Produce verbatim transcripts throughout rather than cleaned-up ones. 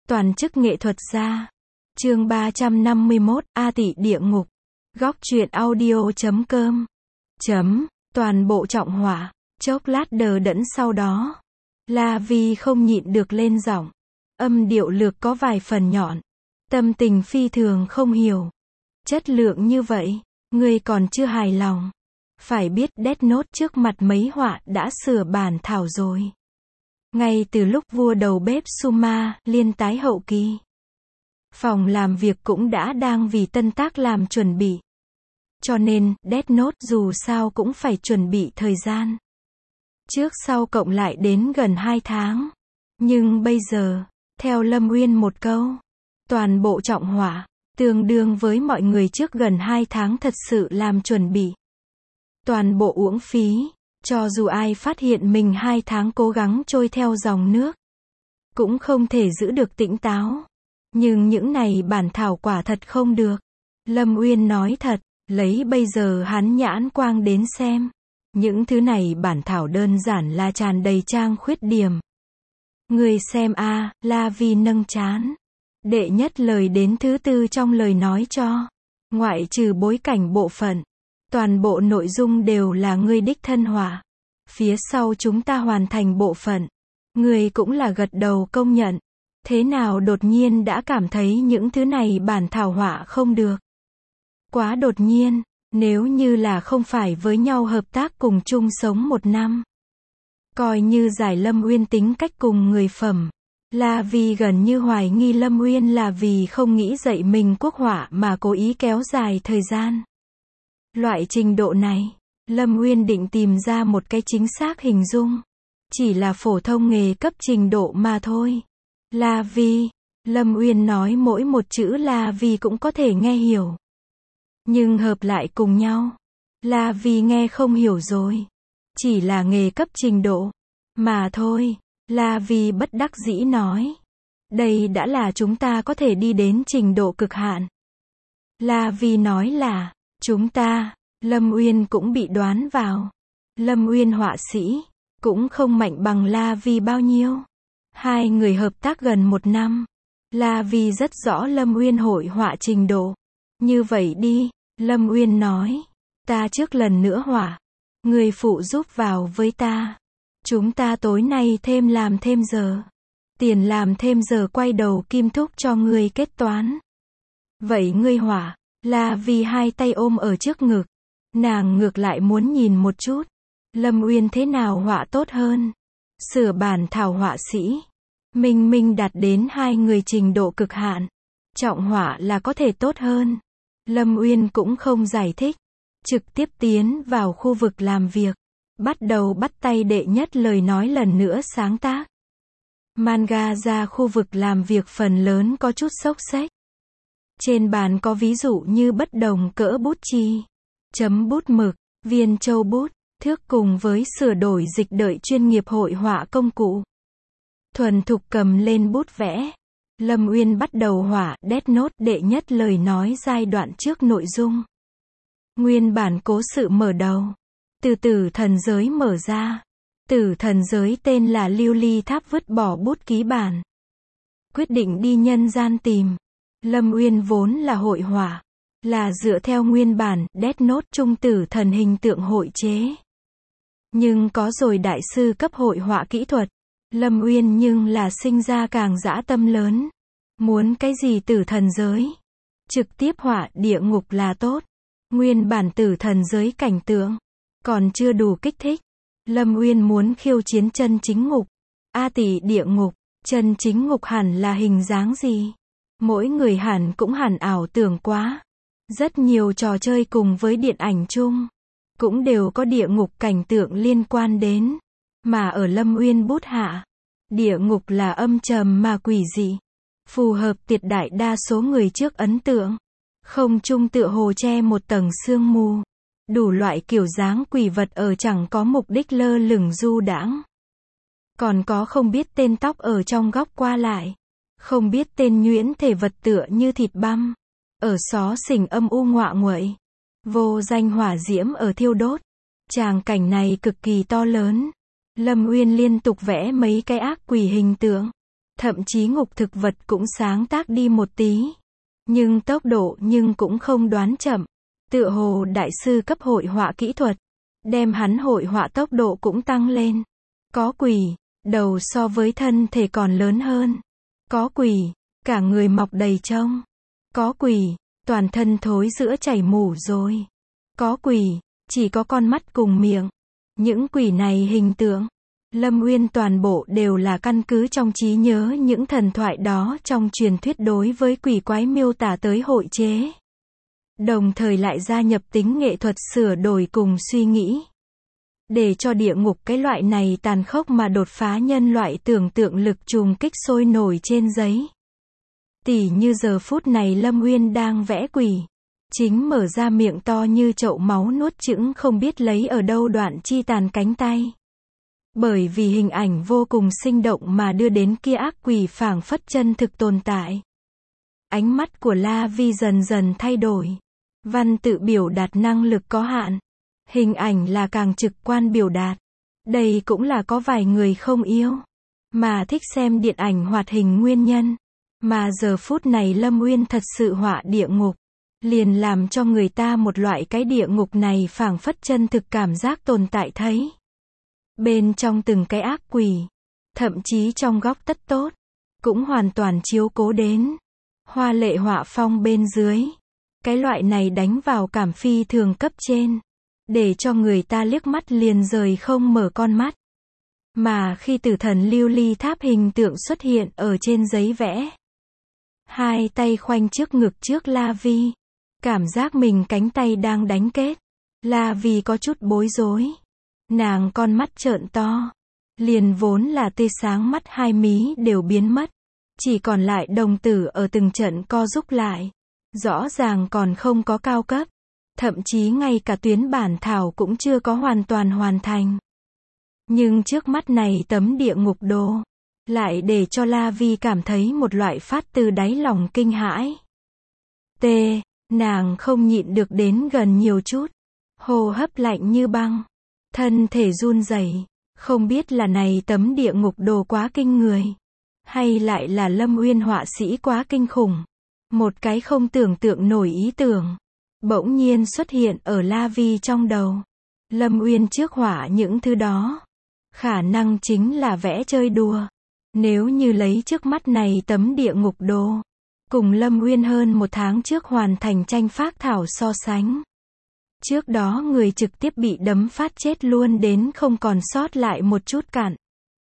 Toàn chức nghệ thuật gia. Chương ba trăm năm mươi mốt, A Tị địa ngục. Góc truyện audio chấm com. Chấm, toàn bộ trọng hỏa. Chốc lát đờ đẫn sau đó. La Vi không nhịn được lên giọng. Âm điệu lược có vài phần nhọn. Tâm tình phi thường không hiểu. Chất lượng như vậy, ngươi còn chưa hài lòng. Phải biết Death Note trước mặt mấy họa đã sửa bản thảo rồi. Ngay từ lúc vua đầu bếp Suma liên tái hậu kỳ, phòng làm việc cũng đã đang vì tân tác làm chuẩn bị. Cho nên, Death Note dù sao cũng phải chuẩn bị thời gian. Trước sau cộng lại đến gần hai tháng. Nhưng bây giờ, theo Lâm Uyên một câu, toàn bộ trọng hỏa, tương đương với mọi người trước gần hai tháng thật sự làm chuẩn bị. Toàn bộ uổng phí, cho dù ai phát hiện mình hai tháng cố gắng trôi theo dòng nước, cũng không thể giữ được tỉnh táo. Nhưng những này bản thảo quả thật không được. Lâm Uyên nói thật, lấy bây giờ hắn nhãn quang đến xem. Những thứ này bản thảo đơn giản là tràn đầy trang khuyết điểm. Người xem a, à, La Vi nâng trán. Đệ nhất lời đến thứ tư trong lời nói cho. Ngoại trừ bối cảnh bộ phận. Toàn bộ nội dung đều là ngươi đích thân họa. Phía sau chúng ta hoàn thành bộ phận. Ngươi cũng là gật đầu công nhận. Thế nào đột nhiên đã cảm thấy những thứ này bản thảo họa không được? Quá đột nhiên, nếu như là không phải với nhau hợp tác cùng chung sống một năm. Coi như giải Lâm Uyên tính cách cùng người phẩm. La Vi gần như hoài nghi Lâm Uyên là vì không nghĩ dạy mình quốc họa mà cố ý kéo dài thời gian. Loại trình độ này, Lâm Uyên định tìm ra một cái chính xác hình dung. Chỉ là phổ thông nghề cấp trình độ mà thôi. La Vi, Lâm Uyên nói mỗi một chữ La Vi cũng có thể nghe hiểu. Nhưng hợp lại cùng nhau, La Vi nghe không hiểu rồi. Chỉ là nghề cấp trình độ, mà thôi. La Vi bất đắc dĩ nói. Đây đã là chúng ta có thể đi đến trình độ cực hạn. La Vi nói là, chúng ta, Lâm Uyên cũng bị đoán vào. Lâm Uyên họa sĩ, cũng không mạnh bằng La Vi bao nhiêu. Hai người hợp tác gần một năm. La Vi rất rõ Lâm Uyên hội họa trình độ. Như vậy đi, Lâm Uyên nói. Ta trước lần nữa họa. Người phụ giúp vào với ta. Chúng ta tối nay thêm làm thêm giờ. Tiền làm thêm giờ quay đầu Kim Thúc cho ngươi kết toán. Vậy ngươi họa. La Vi hai tay ôm ở trước ngực. Nàng ngược lại muốn nhìn một chút. Lâm Uyên thế nào họa tốt hơn. Sửa bản thảo họa sĩ. Minh Minh đạt đến hai người trình độ cực hạn. Trọng họa là có thể tốt hơn. Lâm Uyên cũng không giải thích. Trực tiếp tiến vào khu vực làm việc. Bắt đầu bắt tay đệ nhất lời nói lần nữa sáng tác. Manga ra khu vực làm việc phần lớn có chút xốc xếch. Trên bàn có ví dụ như bất đồng cỡ bút chì, chấm bút mực, viên châu bút, thước cùng với sửa đổi dịch đợi chuyên nghiệp hội họa công cụ. Thuần thục cầm lên bút vẽ. Lâm Uyên bắt đầu họa Death Note đệ nhất lời nói giai đoạn trước nội dung. Nguyên bản cố sự mở đầu. Từ tử thần giới mở ra. Tử thần giới tên là Lưu Ly Tháp vứt bỏ bút ký bản. Quyết định đi nhân gian tìm. Lâm Uyên vốn là hội họa. Là dựa theo nguyên bản Death Note trung tử thần hình tượng hội chế. Nhưng có rồi đại sư cấp hội họa kỹ thuật. Lâm Uyên nhưng là sinh ra càng dã tâm lớn. Muốn cái gì tử thần giới? Trực tiếp họa địa ngục là tốt. Nguyên bản tử thần giới cảnh tượng. Còn chưa đủ kích thích. Lâm Uyên muốn khiêu chiến chân chính ngục. A Tị địa ngục. Chân chính ngục hẳn là hình dáng gì? Mỗi người hẳn cũng hẳn ảo tưởng quá. Rất nhiều trò chơi cùng với điện ảnh chung. Cũng đều có địa ngục cảnh tượng liên quan đến. Mà ở Lâm Uyên bút hạ. Địa ngục là âm trầm mà quỷ dị. Phù hợp tuyệt đại đa số người trước ấn tượng. Không trung tựa hồ che một tầng sương mù. Đủ loại kiểu dáng quỷ vật ở chẳng có mục đích lơ lửng du đãng. Còn có không biết tên tóc ở trong góc qua lại. Không biết tên nhuyễn thể vật tựa như thịt băm. Ở xó xỉnh âm u ngọa nguậy. Vô danh hỏa diễm ở thiêu đốt. Tràng cảnh này cực kỳ to lớn. Lâm Uyên liên tục vẽ mấy cái ác quỷ hình tượng. Thậm chí ngục thực vật cũng sáng tác đi một tí. Nhưng tốc độ nhưng cũng không đoán chậm. Tựa hồ đại sư cấp hội họa kỹ thuật, đem hắn hội họa tốc độ cũng tăng lên. Có quỷ, đầu so với thân thể còn lớn hơn. Có quỷ, cả người mọc đầy trông. Có quỷ, toàn thân thối giữa chảy mủ rồi. Có quỷ, chỉ có con mắt cùng miệng. Những quỷ này hình tượng, Lâm Uyên toàn bộ đều là căn cứ trong trí nhớ những thần thoại đó trong truyền thuyết đối với quỷ quái miêu tả tới hội chế. Đồng thời lại gia nhập tính nghệ thuật sửa đổi cùng suy nghĩ. Để cho địa ngục cái loại này tàn khốc mà đột phá nhân loại tưởng tượng lực trùng kích sôi nổi trên giấy. Tỉ như giờ phút này Lâm Uyên đang vẽ quỷ. Chính mở ra miệng to như chậu máu nuốt chửng không biết lấy ở đâu đoạn chi tàn cánh tay. Bởi vì hình ảnh vô cùng sinh động mà đưa đến kia ác quỷ phảng phất chân thực tồn tại. Ánh mắt của La Vi dần dần thay đổi. Văn tự biểu đạt năng lực có hạn. Hình ảnh là càng trực quan biểu đạt. Đây cũng là có vài người không yêu, mà thích xem điện ảnh hoạt hình nguyên nhân. Mà giờ phút này Lâm Uyên thật sự họa địa ngục. Liền làm cho người ta một loại cái địa ngục này phảng phất chân thực cảm giác tồn tại thấy. Bên trong từng cái ác quỷ, thậm chí trong góc tất tốt, cũng hoàn toàn chiếu cố đến. Hoa lệ họa phong bên dưới. Cái loại này đánh vào cảm phi thường cấp trên. Để cho người ta liếc mắt liền rời không mở con mắt. Mà khi tử thần lưu ly tháp hình tượng xuất hiện ở trên giấy vẽ. Hai tay khoanh trước ngực trước La Vi. Cảm giác mình cánh tay đang đánh kết. La Vi có chút bối rối. Nàng con mắt trợn to. Liền vốn là tê sáng mắt hai mí đều biến mất. Chỉ còn lại đồng tử ở từng trận co rúc lại. Rõ ràng còn không có cao cấp. Thậm chí ngay cả tuyến bản thảo cũng chưa có hoàn toàn hoàn thành. Nhưng trước mắt này tấm địa ngục đồ. Lại để cho La Vi cảm thấy một loại phát từ đáy lòng kinh hãi. T. Nàng không nhịn được đến gần nhiều chút. Hô hấp lạnh như băng. Thân thể run rẩy. Không biết là này tấm địa ngục đồ quá kinh người. Hay lại là Lâm Uyên họa sĩ quá kinh khủng. Một cái không tưởng tượng nổi ý tưởng. Bỗng nhiên xuất hiện ở La Vi trong đầu. Lâm Uyên trước họa những thứ đó. Khả năng chính là vẽ chơi đùa. Nếu như lấy trước mắt này tấm địa ngục đồ. Cùng Lâm Uyên hơn một tháng trước hoàn thành tranh phác thảo so sánh. Trước đó người trực tiếp bị đấm phát chết luôn đến không còn sót lại một chút cặn.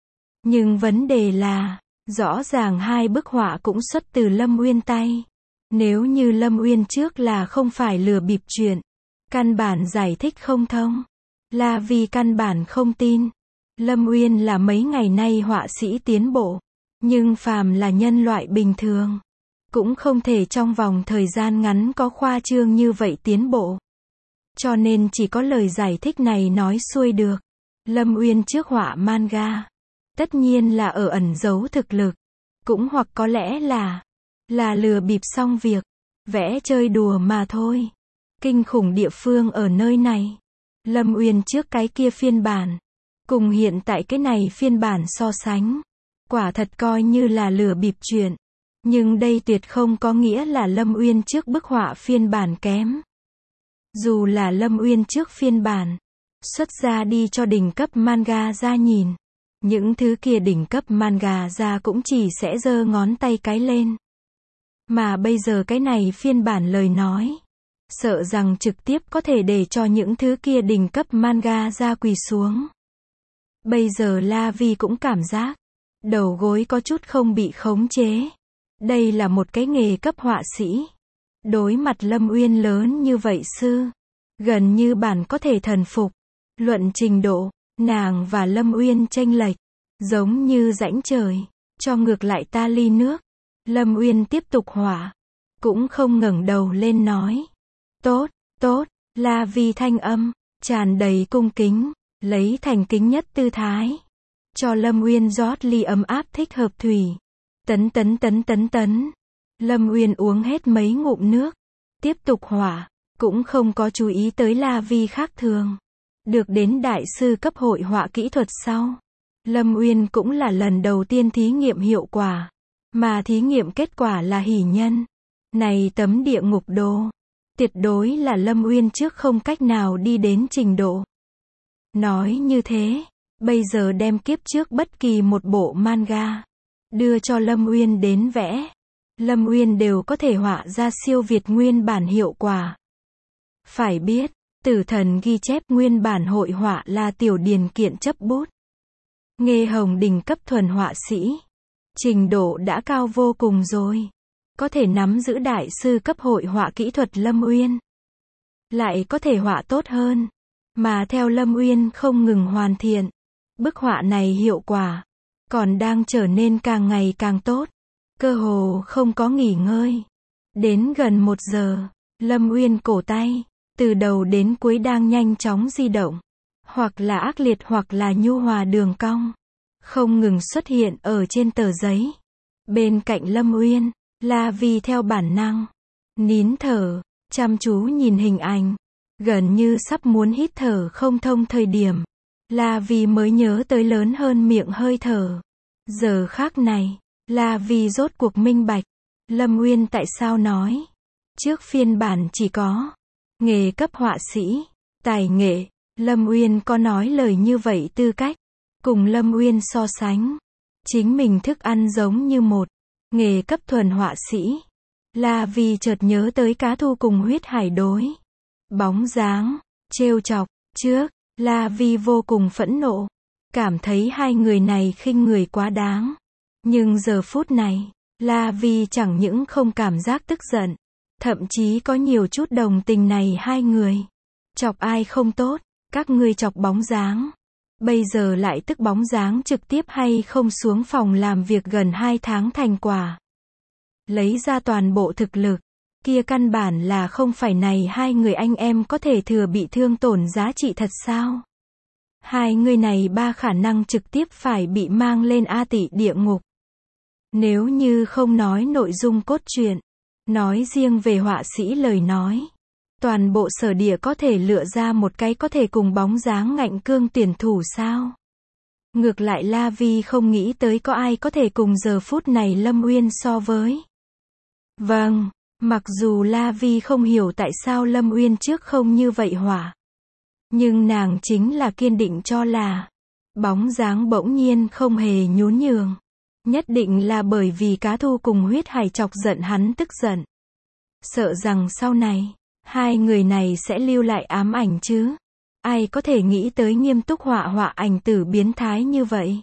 Nhưng vấn đề là, rõ ràng hai bức họa cũng xuất từ Lâm Uyên tay. Nếu như Lâm Uyên trước là không phải lừa bịp chuyện. Căn bản giải thích không thông. Là vì căn bản không tin. Lâm Uyên là mấy ngày nay họa sĩ tiến bộ. Nhưng phàm là nhân loại bình thường. Cũng không thể trong vòng thời gian ngắn có khoa trương như vậy tiến bộ. Cho nên chỉ có lời giải thích này nói xuôi được. Lâm Uyên trước họa manga. Tất nhiên là ở ẩn giấu thực lực. Cũng hoặc có lẽ là Là lừa bịp xong việc. Vẽ chơi đùa mà thôi. Kinh khủng địa phương ở nơi này. Lâm Uyên trước cái kia phiên bản. Cùng hiện tại cái này phiên bản so sánh. Quả thật coi như là lừa bịp chuyện. Nhưng đây tuyệt không có nghĩa là Lâm Uyên trước bức họa phiên bản kém. Dù là Lâm Uyên trước phiên bản. Xuất ra đi cho đỉnh cấp manga ra nhìn. Những thứ kia đỉnh cấp manga ra cũng chỉ sẽ giơ ngón tay cái lên. Mà bây giờ cái này phiên bản lời nói. Sợ rằng trực tiếp có thể để cho những thứ kia đỉnh cấp manga ra quỳ xuống. Bây giờ La Vi cũng cảm giác. Đầu gối có chút không bị khống chế. Đây là một cái nghề cấp họa sĩ. Đối mặt Lâm Uyên lớn như vậy sư. Gần như bản có thể thần phục. Luận trình độ, nàng và Lâm Uyên chênh lệch. Giống như rãnh trời. Cho ngược lại ta ly nước. Lâm Uyên tiếp tục họa. Cũng không ngẩng đầu lên nói. Tốt, tốt, La Vi thanh âm. Tràn đầy cung kính. Lấy thành kính nhất tư thái. Cho Lâm Uyên rót ly ấm áp thích hợp thủy. Tấn tấn tấn tấn tấn. Lâm Uyên uống hết mấy ngụm nước. Tiếp tục họa. Cũng không có chú ý tới La Vi khác thường. Được đến đại sư cấp hội họa kỹ thuật sau. Lâm Uyên cũng là lần đầu tiên thí nghiệm hiệu quả. Mà thí nghiệm kết quả là hỷ nhân. Này tấm địa ngục đồ. Tuyệt đối là Lâm Uyên trước không cách nào đi đến trình độ. Nói như thế, bây giờ đem kiếp trước bất kỳ một bộ manga đưa cho Lâm Uyên đến vẽ. Lâm Uyên đều có thể họa ra siêu việt nguyên bản hiệu quả. Phải biết, Tử Thần ghi chép nguyên bản hội họa là Tiểu Điền Kiện chấp bút. Nghê Hồng đỉnh cấp thuần họa sĩ. Trình độ đã cao vô cùng rồi. Có thể nắm giữ đại sư cấp hội họa kỹ thuật Lâm Uyên. Lại có thể họa tốt hơn. Mà theo Lâm Uyên không ngừng hoàn thiện. Bức họa này hiệu quả. Còn đang trở nên càng ngày càng tốt. Cơ hồ không có nghỉ ngơi. Đến gần một giờ, Lâm Uyên cổ tay, từ đầu đến cuối đang nhanh chóng di động. Hoặc là ác liệt hoặc là nhu hòa đường cong. Không ngừng xuất hiện ở trên tờ giấy. Bên cạnh Lâm Uyên, La Vi theo bản năng. Nín thở, chăm chú nhìn hình ảnh. Gần như sắp muốn hít thở không thông thời điểm. La Vi mới nhớ tới lớn hơn miệng hơi thở. Giờ khác này, La Vi rốt cuộc minh bạch. Lâm Uyên tại sao nói. Trước phiên bản chỉ có nghề cấp họa sĩ, tài nghệ. Lâm Uyên có nói lời như vậy tư cách. Cùng Lâm Uyên so sánh. Chính mình thức ăn giống như một nghề cấp thuần họa sĩ. La Vi chợt nhớ tới Cá Thu cùng Huyết Hải đối. Bóng dáng, trêu chọc, trước, La Vi vô cùng phẫn nộ. Cảm thấy hai người này khinh người quá đáng. Nhưng giờ phút này, La Vi chẳng những không cảm giác tức giận. Thậm chí có nhiều chút đồng tình này hai người. Chọc ai không tốt, các ngươi chọc bóng dáng. Bây giờ lại tức bóng dáng trực tiếp hay không xuống phòng làm việc gần hai tháng thành quả. Lấy ra toàn bộ thực lực. Kia căn bản là không phải này hai người anh em có thể thừa bị thương tổn giá trị thật sao? Hai người này ba khả năng trực tiếp phải bị mang lên A Tị địa ngục. Nếu như không nói nội dung cốt truyện, nói riêng về họa sĩ lời nói. Toàn bộ sở địa có thể lựa ra một cái có thể cùng bóng dáng ngạnh cương tuyển thủ sao? Ngược lại La Vi không nghĩ tới có ai có thể cùng giờ phút này Lâm Uyên so với. Vâng, mặc dù La Vi không hiểu tại sao Lâm Uyên trước không như vậy hỏa. Nhưng nàng chính là kiên định cho là bóng dáng bỗng nhiên không hề nhún nhường. Nhất định là bởi vì Cá Thu cùng Huyết Hải chọc giận hắn tức giận. Sợ rằng sau này, hai người này sẽ lưu lại ám ảnh chứ. Ai có thể nghĩ tới nghiêm túc họa họa ảnh tử biến thái như vậy.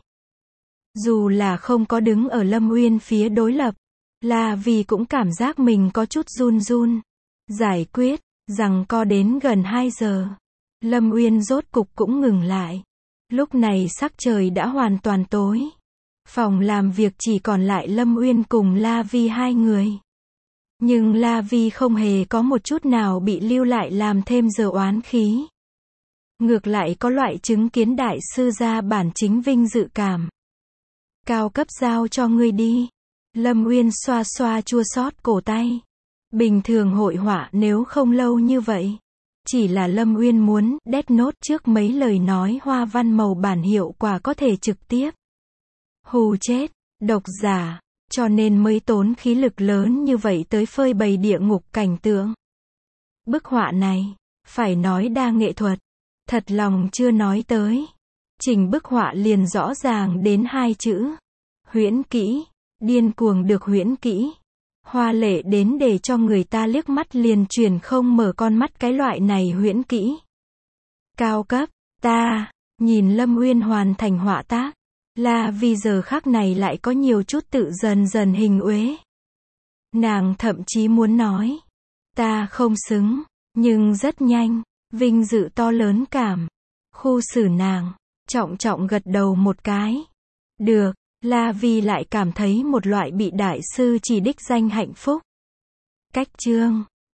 Dù là không có đứng ở Lâm Uyên phía đối lập, là vì cũng cảm giác mình có chút run run. Giải quyết, rằng co đến gần hai giờ. Lâm Uyên rốt cục cũng ngừng lại. Lúc này sắc trời đã hoàn toàn tối. Phòng làm việc chỉ còn lại Lâm Uyên cùng La Vi hai người. Nhưng La Vi không hề có một chút nào bị lưu lại làm thêm giờ oán khí. Ngược lại có loại chứng kiến đại sư ra bản chính vinh dự cảm. Cao cấp giao cho ngươi đi. Lâm Uyên xoa xoa chua xót cổ tay. Bình thường hội họa nếu không lâu như vậy. Chỉ là Lâm Uyên muốn Death Note trước mấy lời nói hoa văn màu bản hiệu quả có thể trực tiếp hù chết độc giả, cho nên mới tốn khí lực lớn như vậy tới phơi bày địa ngục cảnh tượng. Bức họa này, phải nói đa nghệ thuật, thật lòng chưa nói tới. Chỉnh bức họa liền rõ ràng đến hai chữ. Huyễn kỹ, điên cuồng được huyễn kỹ. Hoa lệ đến để cho người ta liếc mắt liền chuyển không mở con mắt cái loại này huyễn kỹ. Cao cấp, ta, nhìn Lâm Uyên hoàn thành họa tác. Là vì giờ khắc này lại có nhiều chút tự dần dần hình uế. Nàng thậm chí muốn nói. Ta không xứng, nhưng rất nhanh, vinh dự to lớn cảm. Khu xử nàng, trọng trọng gật đầu một cái. Được, La Vi lại cảm thấy một loại bị đại sư chỉ đích danh hạnh phúc. Cách chương